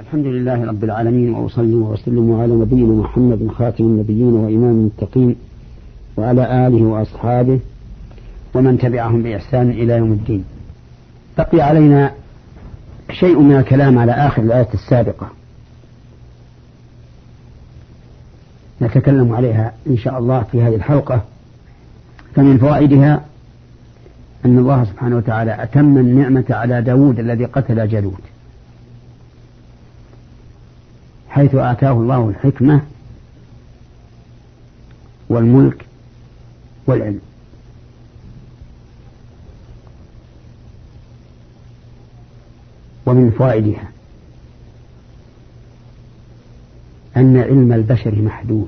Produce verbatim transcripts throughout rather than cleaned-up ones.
الحمد لله رب العالمين، وأصلي وأسلم على نبينا محمد خاتم النبيين وإمام المتقين، وعلى آله وأصحابه ومن تبعهم بإحسان إلى يوم الدين. بقي علينا شيء من الكلام على آخر الآية السابقة نتكلم عليها إن شاء الله في هذه الحلقة. فمن فوائدها أن الله سبحانه وتعالى أتم النعمة على داود الذي قتل جالوت، حيث آتاه الله الحكمة والملك والعلم. ومن فوائدها أن علم البشر محدود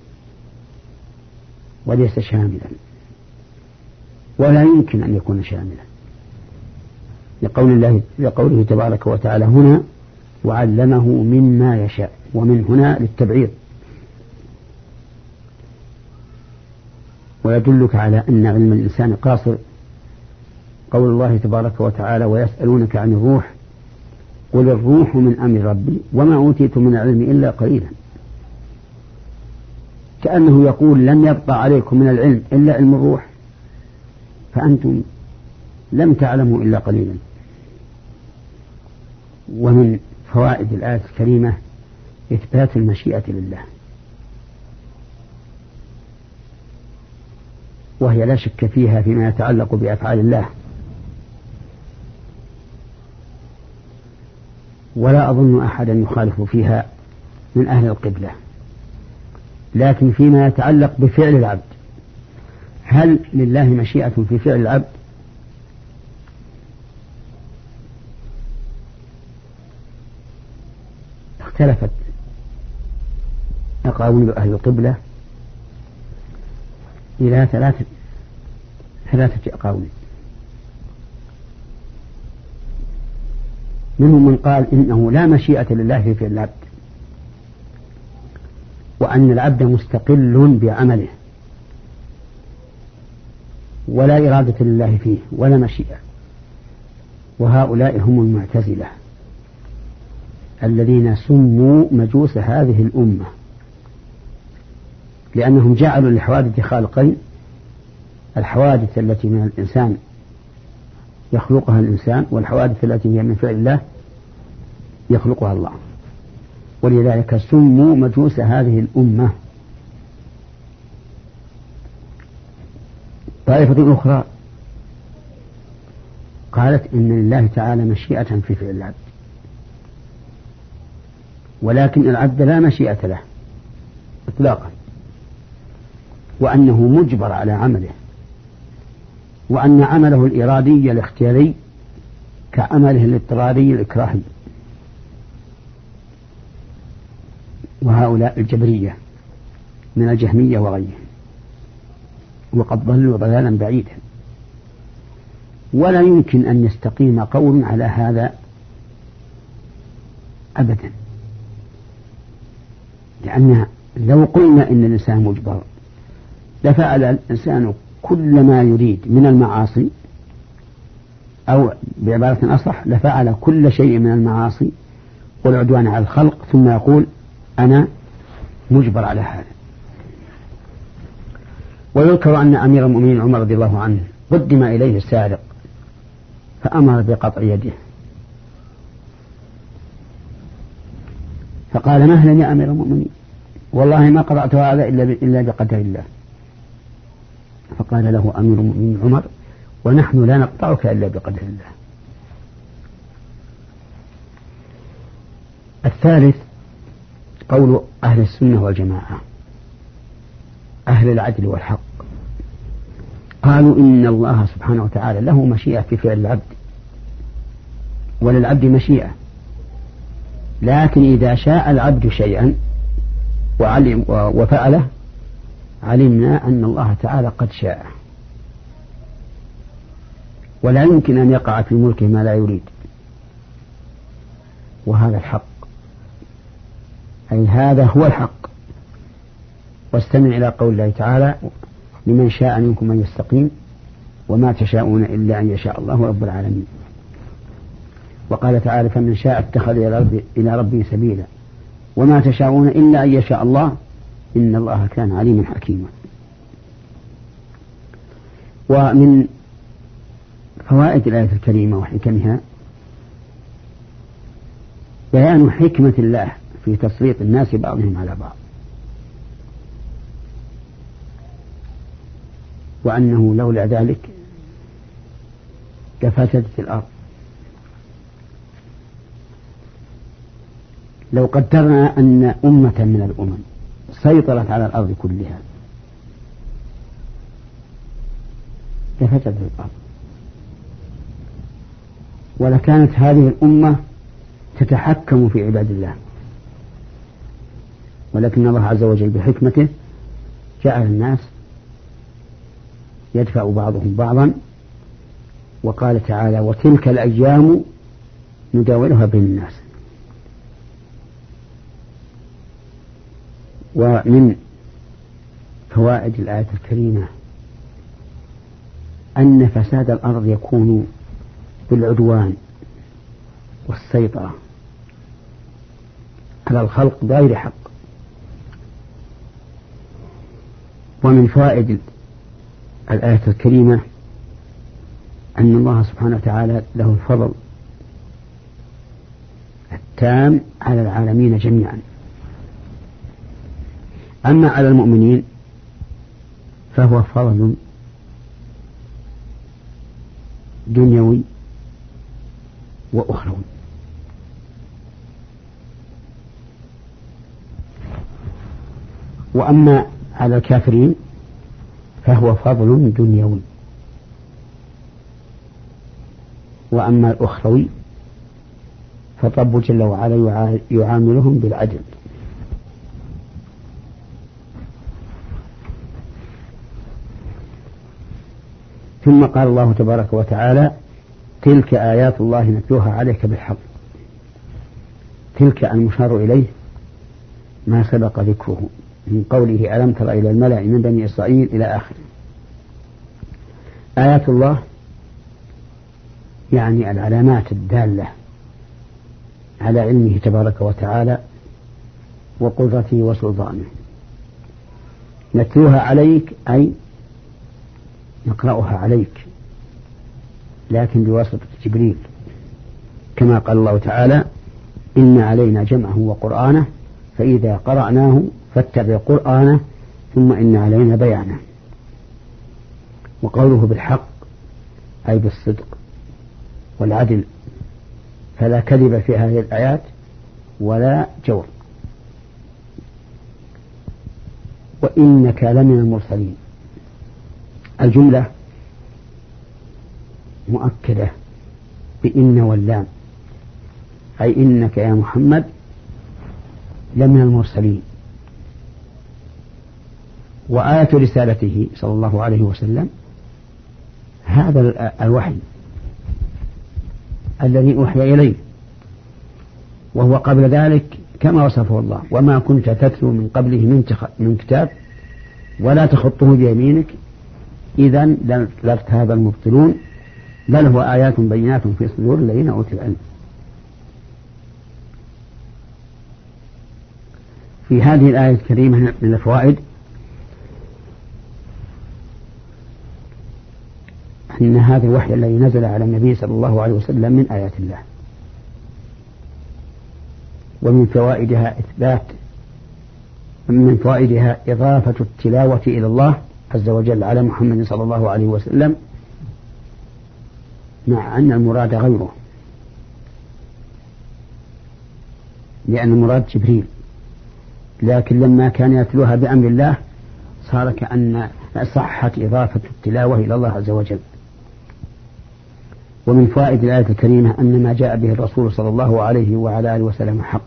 وليس شاملا، ولا يمكن أن يكون شاملا، لقول الله لقوله تبارك وتعالى هنا وعلمه مما يشاء، ومن هنا للتبعيض. ويدلك على أن علم الإنسان قاصر قول الله تبارك وتعالى ويسألونك عن الروح قل الروح من أمر ربي وما أوتيت من العلم إلا قليلا، كأنه يقول لم يبقى عليكم من العلم إلا علم الروح، فأنتم لم تعلموا إلا قليلا. ومن فوائد الآية الكريمة إثبات المشيئة لله، وهي لا شك فيها فيما يتعلق بأفعال الله، ولا أظن أحدا يخالف فيها من أهل القبلة. لكن فيما يتعلق بفعل العبد، هل لله مشيئة في فعل العبد؟ اختلفت أقاويل أهل القبلة إلى ثلاثة ثلاثة أقاويل. منهم من قال إنه لا مشيئة لله في فعل العبد، وأن العبد مستقل بعمله ولا إرادة لله فيه ولا مشيئة. وهؤلاء هم المعتزلة الذين سموا مجوس هذه الأمة، لأنهم جعلوا للحوادث خالقين: الحوادث التي من الإنسان يخلقها الإنسان، والحوادث التي هي من فعل الله يخلقها الله. ولذلك سموا مجوس هذه الأمة. طائفة أخرى قالت إن لله تعالى مشيئة في فعل العبد، ولكن العبد لا مشيئة له إطلاقا، وأنه مجبر على عمله، وأن عمله الإرادي الاختياري كعمله الاضطراري الإكراهي. وهؤلاء الجبرية من الجهمية وغيرهم، وقد ضلوا ضلالا بعيدا، ولا يمكن أن يستقيم قول على هذا أبدا. لأن لو قلنا إن الإنسان مجبر لفعل الإنسان كل ما يريد من المعاصي، أو بعبارة أصح لفعل كل شيء من المعاصي والعدوان على الخلق، ثم يقول أنا مجبر على هذا. ويذكر أن أمير المؤمنين عمر رضي الله عنه قدم إليه السارق فأمر بقطع يده، فقال مهلا يا أمير المؤمنين، والله ما قطعت هذا إلا بقدر الله. فقال له أمير المؤمنين عمر ونحن لا نقطعك إلا بقدر الله. الثالث قول أهل السنة والجماعة أهل العدل والحق، قالوا إن الله سبحانه وتعالى له مشيئة في فعل العبد، وللعبد مشيئة، لكن إذا شاء العبد شيئا وعلم وفعله علمنا أن الله تعالى قد شاء، ولا يمكن أن يقع في ملكه ما لا يريد. وهذا الحق، أي هذا هو الحق. واستمع إلى قول الله تعالى لمن شاء منكم أن يستقيم وما تشاءون إلا أن يشاء الله رب العالمين. وقال تعالى فمن شاء اتخذ إلى ربه سبيلا وما تشاءون إلا أن يشاء الله إن الله كان عليما حكيما. ومن فوائد الآية الكريمة وحكمها بيان حكمة الله في تسليط الناس بعضهم على بعض، وأنه لولا ذلك لفسدت الأرض. لو قدرنا أن أمة من الأمم سيطرت على الأرض كلها لفسدت الأرض، ولكانت هذه الأمة تتحكم في عباد الله، ولكن الله عز وجل بحكمته جعل الناس يدفع بعضهم بعضا، وقال تعالى وتلك الأيام نداولها بين الناس. ومن فوائد الآية الكريمة أن فساد الأرض يكون بالعدوان والسيطرة على الخلق بغير حق. ومن فوائد الآية الكريمة أن الله سبحانه وتعالى له الفضل التام على العالمين جميعا، أما على المؤمنين فهو فضل دنيوي وأخروي. وأما على الكافرين فهو فضل دنيوي، وأما الأخروي فالرب جل وعلا يعاملهم بالعدل. ثم قال الله تبارك وتعالى تلك آيات الله نتلوها عليك بالحق. تلك المشار إليه ما سبق ذكره من قوله ألم تر إلى الملأ من بني إسرائيل إلى آخره. آيات الله يعني العلامات الدالة على علمه تبارك وتعالى وقدرته وسلطانه. نتلوها عليك أي نقرأها عليك، لكن بواسطة جبريل، كما قال الله تعالى إن علينا جمعه وقرآنه فإذا قرأناه فاتبع قرآنه ثم إن علينا بيانه. وقوله بالحق أي بالصدق والعدل، فلا كذب في هذه الآيات ولا جور. وإنك لمن المرسلين، الجملة مؤكدة بإن واللام، أي إنك يا محمد لمن المرسلين. وآية رسالته صلى الله عليه وسلم هذا الوحي الذي أوحي إليه، وهو قبل ذلك كما وصفه الله وما كنت تتلو من قبله من كتاب ولا تخطه بيمينك إذا لارتاب المبطلون بل هو آيات بينات في صدور الذين أوتوا العلم. في هذه الآية الكريمة من الفوائد أن هذا الوحي الذي نزل على النبي صلى الله عليه وسلم من آيات الله. ومن فوائدها إثبات من فوائدها إضافة التلاوة إلى الله عز وجل على محمد صلى الله عليه وسلم، مع أن المراد غيره، لأن المراد جبريل، لكن لما كان يتلوها بأمر الله صار كأن صحت إضافة التلاوة إلى الله عز وجل. ومن فوائد الآية الكريمة أن ما جاء به الرسول صلى الله عليه وعلى آله وسلم حق،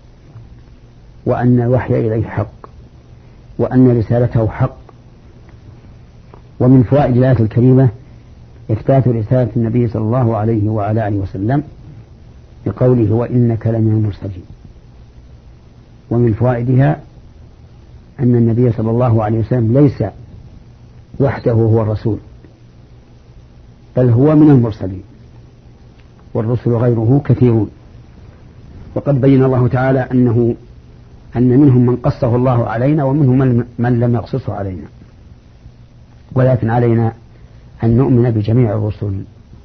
وأن الوحي إليه حق، وأن رسالته حق. ومن فوائد الآية الكريمة إثبات رسالة النبي صلى الله عليه وعلى آله وسلم بقوله وإنك لمن المرسلين. ومن فوائدها أن النبي صلى الله عليه وسلم ليس وحده هو الرسول، بل هو من المرسلين، والرسل غيره كثيرون. وقد بين الله تعالى أنه أن منهم من قصه الله علينا ومنهم من لم يقصصه علينا، ولكن علينا أن نؤمن بجميع الرسل.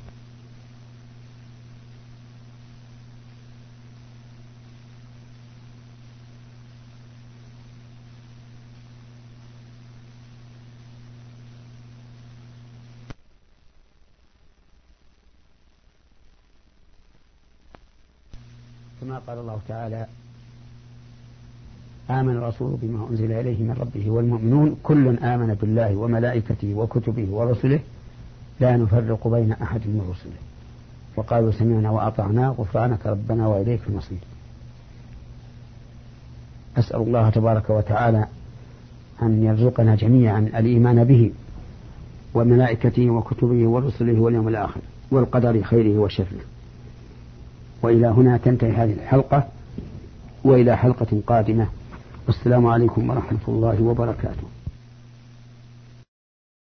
كما قال الله تعالى: آمن الرسول بما أنزل إليه من ربه والمؤمنون كل آمن بالله وملائكته وكتبه ورسله لا نفرق بين أحد من رسله وقالوا سمعنا وأطعنا غفرانك ربنا وإليك المصير. أسأل الله تبارك وتعالى أن يرزقنا جميعا الإيمان به وملائكته وكتبه ورسله واليوم الآخر والقدر خيره وشره. وإلى هنا تنتهي هذه الحلقة، وإلى حلقة قادمة، والسلام عليكم ورحمة الله وبركاته.